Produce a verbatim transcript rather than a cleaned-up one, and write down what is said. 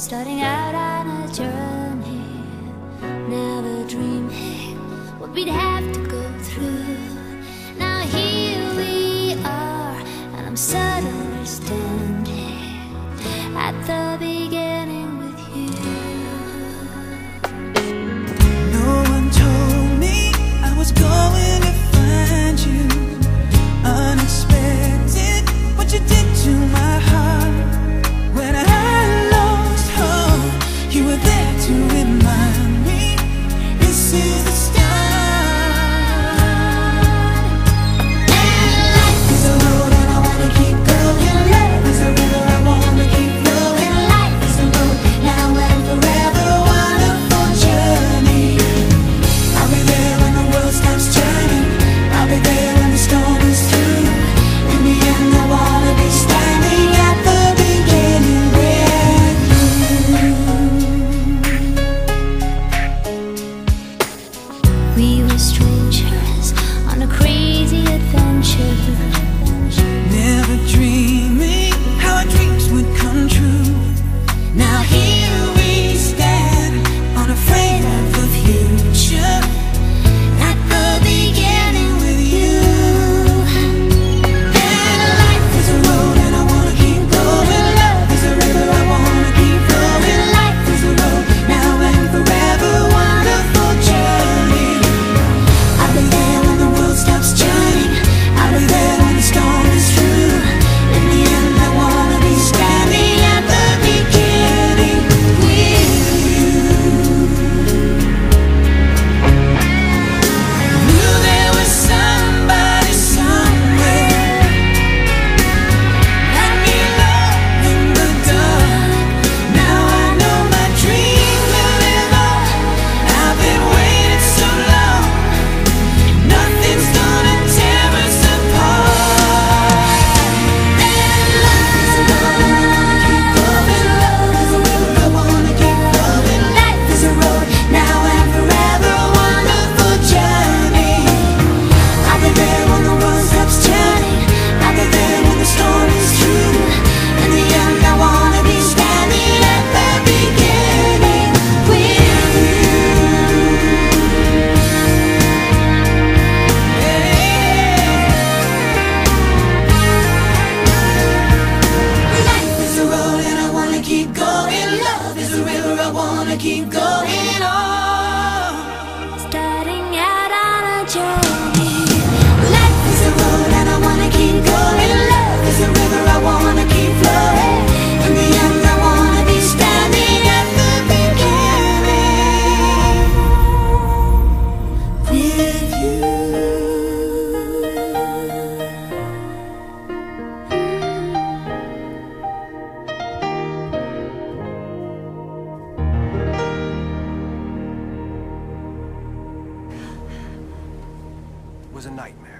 starting out on a journey, never dreaming what we'd have to go through. Now here we are, and I'm suddenly standing at the beginning with you. No one told me I was going to find you. Unexpected, what you did to my heart. When I lost hope, you were there to remind me this is the start. And life is a road and I wanna keep going. Love is a river, I wanna keep flowing. Life is a road, now and forever, wonderful journey. I'll be there when the world stops turning. I'll be there when the storm is through. In the end, I wanna be standing at the beginning with you. We were strangers on a crazy adventure, Never dreaming how our dreams would come true. Now here we stand, unafraid of the future, at the beginning with you. And life is a road and I wanna keep going. Love is a river, I wanna keep flowing. Life is a road, now and forever, wonderful journey. I'll be there when the world stops turning. I'll be there when the storm is through. In the end, I wanna be standing at the beginning with you. Knew there was somebody somewhere. Let me love in the dark. Now I know my dream will live on. I've been waiting so long. Nothing's gonna tear us apart. And life is a road and I wanna keep going. Love is a river, I wanna keep flowing. Life is a road, now and forever, wonderful journey. I'll be there when the world stops turning. I'll be there when the storm is through. In the end, I wanna be standing at the beginning with you. Life is a road and I wanna keep going. Love is a river, I wanna keep going on. starting out on a journey. Life is a road and I wanna keep going. Love is a river, I wanna keep flowing. In the end, I wanna be standing at the beginning with you. Was a nightmare.